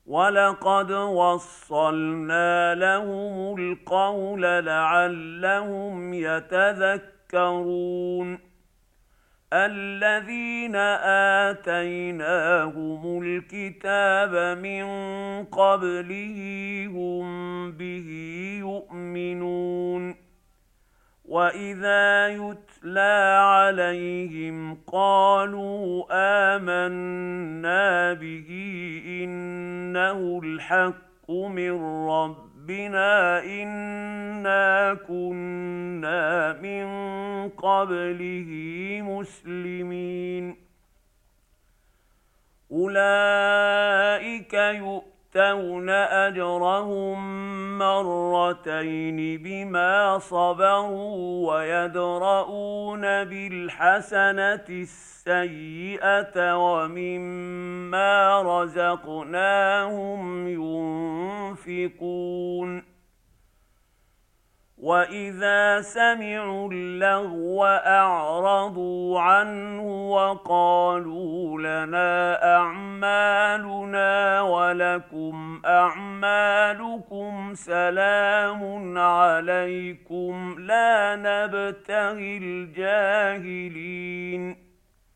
وَلَقَدْ وَصَّلْنَا لَهُمُ الْقَوْلَ لَعَلَّهُمْ يَتَذَكَّرُونَ الَّذِينَ آتَيْنَاهُمُ الْكِتَابَ مِنْ قَبْلِهِ هُمْ بِهِ يُؤْمِنُونَ وَإِذَا يُتْلَى عَلَيْهِمْ قَالُوا آمَنَّا بِهِ إِنَّهُ الْحَقُّ مِنْ رَبِّنَا إِنَّا كُنَّا مِنْ قَبْلِهِ مُسْلِمِينَ أُولَئِكَ يُؤْتَوْنَ أَجْرَهُم مرتين بما صبروا ويدرؤون بالحسنة السيئة ومما رزقناهم ينفقون وَإِذَا سَمِعُوا اللَّغْوَ أَعْرَضُوا عَنْهُ وَقَالُوا لَنَا أَعْمَالُنَا وَلَكُمْ أَعْمَالُكُمْ سَلَامٌ عَلَيْكُمْ لَا نَبْتَغِي الْجَاهِلِينَ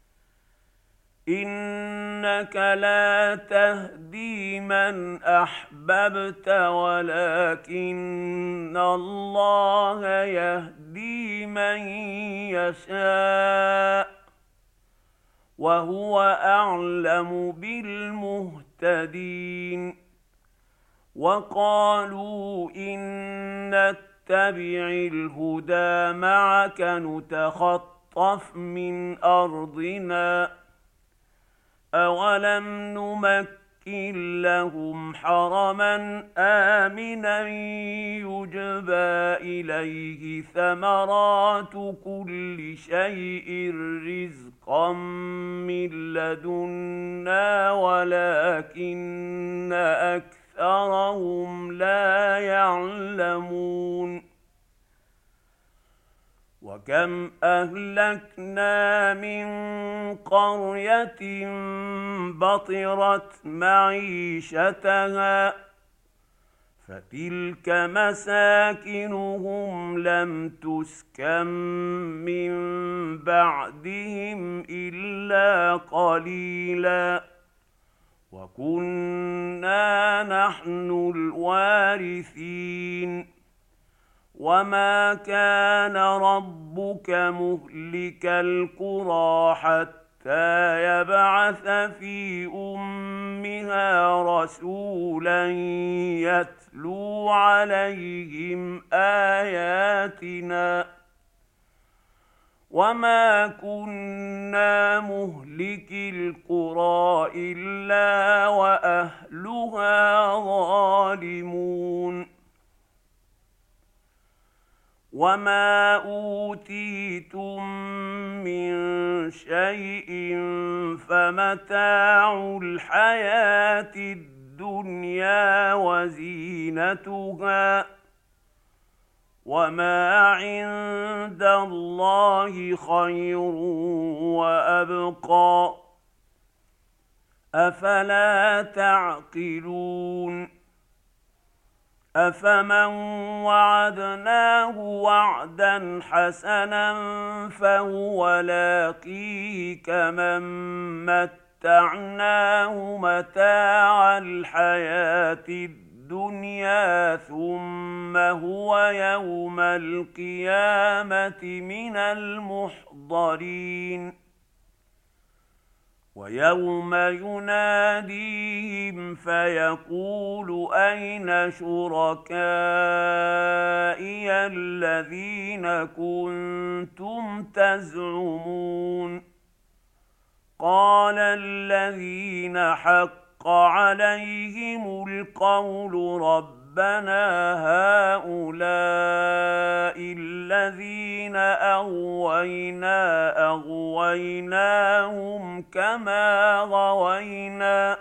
إِنَّكَ لَا تَهْدِي مَنْ أَحْبَبْتَ وَلَكِنَّ اللَّهَ يَهْدِي مَنْ يَشَاءُ وَهُوَ أَعْلَمُ بِالْمُهْتَدِينَ وَقَالُوا إِن نَّتَّبِعِ الْهُدَىٰ مَعَكَ نُتَخَطَّفْ مِنْ أَرْضِنَا أَوَلَمْ نُمَكِّن لَّهُمْ حَرَمًا آمِنًا يُجْبَىٰ إِلَيْهِ ثَمَرَاتُ كُلِّ شَيْءٍ رِّزْقًا مِّن لَّدُنَّا وَلَٰكِنَّ أَكْثَرَهُمْ لَا يَعْلَمُونَ وَكَمْ أَهْلَكْنَا مِنْ قَرْيَةٍ بَطِرَتْ مَعِيشَتَهَا فَتِلْكَ مَسَاكِنُهُمْ لَمْ تُسْكَنْ مِنْ بَعْدِهِمْ إِلَّا قَلِيلًا وَكُنَّا نَحْنُ الْوَارِثِينَ وَمَا كَانَ رَبُّكَ مُهْلِكَ الْقُرَىٰ حَتَّىٰ يَبْعَثَ فِي أُمِّهَا رَسُولًا يَتْلُو عَلَيْهِمْ آيَاتِنَا وَمَا كُنَّا مُهْلِكِي الْقُرَىٰ إِلَّا وَأَهْلُهَا ظَالِمُونَ وَمَا أُوتِيتُم مِّن شَيْءٍ فَمَتَاعُ الْحَيَاةِ الدُّنْيَا وَزِينَتُهَا وَمَا عِندَ اللَّهِ خَيْرٌ وَأَبْقَىٰ أَفَلَا تَعْقِلُونَ أَفَمَنْ وَعَدْنَاهُ وَعْدًا حَسَنًا فَهُوَ لَاقِيهِ كَمَن مَّتَّعْنَاهُ مَتَاعَ الْحَيَاةِ الدُّنْيَا ثُمَّ هُوَ يَوْمَ الْقِيَامَةِ مِنَ الْمُحْضَرِينَ وَيَوْمَ يُنَادِيهِمْ فَيَقُولُ أَيْنَ شُرَكَائِيَ الَّذِينَ كُنتُمْ تَزْعُمُونَ قَالَ الَّذِينَ حَقَّ عَلَيْهِمُ الْقَوْلُ رَبَّنَا هَٰؤُلَاءِ الَّذِينَ أَغْوَيْنَاهُمْ كَمَا غَوَيْنَا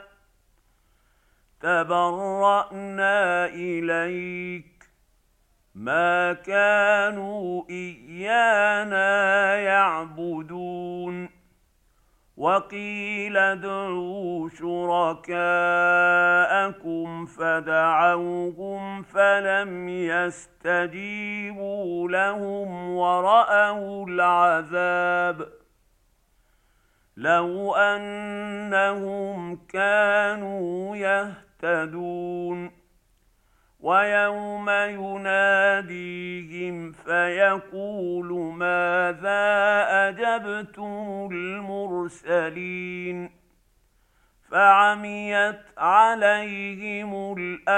تَبَرَّأْنَا إِلَيْكَ مَا كَانُوا إِيَّانَا يَعْبُدُونَ وقيل ادعوا شركاءكم فدعوهم فلم يستجيبوا لهم ورأوا العذاب لو أنهم كانوا يهتدون ويوم يناديهم فيقول ماذا أجبتم المرسلين فعميت عليهم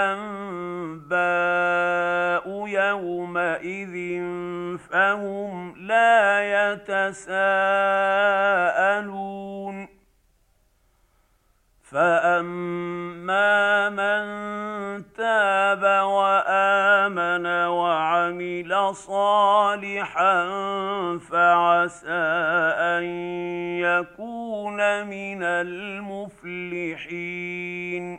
الأنباء يومئذ فهم لا يتساءلون فأما من تاب وآمن وعمل صالحا فعسى أن يكون من المفلحين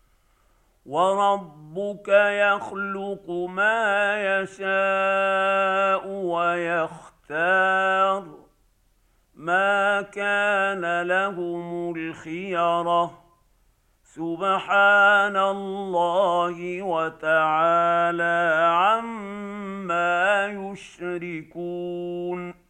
وربك يخلق ما يشاء ويختار ما كان لهم الخيرة سبحان الله وتعالى عما يشركون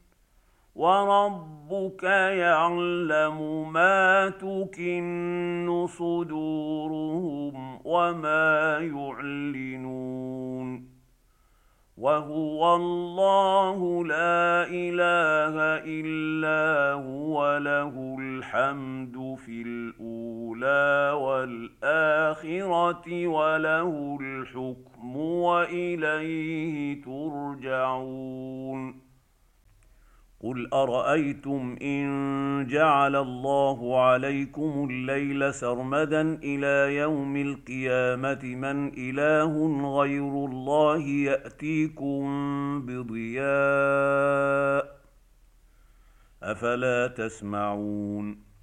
وربك يعلم ما تكن صدورهم وما يعلنون وهو الله لا إله إلا هو له الحمد في الأولى والآخرة وله الحكم وإليه ترجعون قل أرأيتم إن جعل الله عليكم الليل سرمدا إلى يوم القيامة من إله غير الله يأتيكم بضياء أفلا تسمعون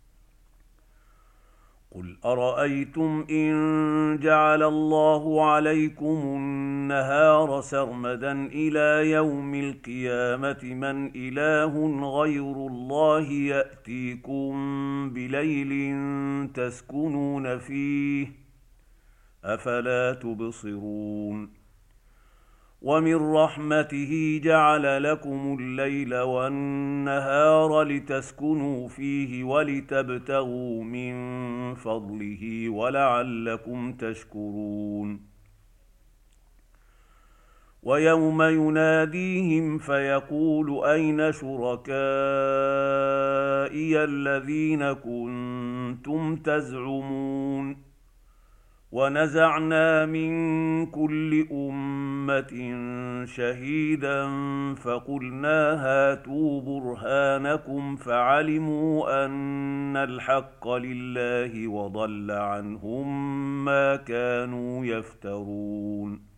قل أرأيتم إن جعل الله عليكم النهار سرمدا إلى يوم القيامة من إله غير الله يأتيكم بليل تسكنون فيه أفلا تبصرون ومن رحمته جعل لكم الليل والنهار لتسكنوا فيه ولتبتغوا من فضله ولعلكم تشكرون ويوم يناديهم فيقول أين شركائي الذين كنتم تزعمون ونزعنا من كل أمة شهيدا فقلنا هاتوا برهانكم فعلموا أن الحق لله وضل عنهم ما كانوا يفترون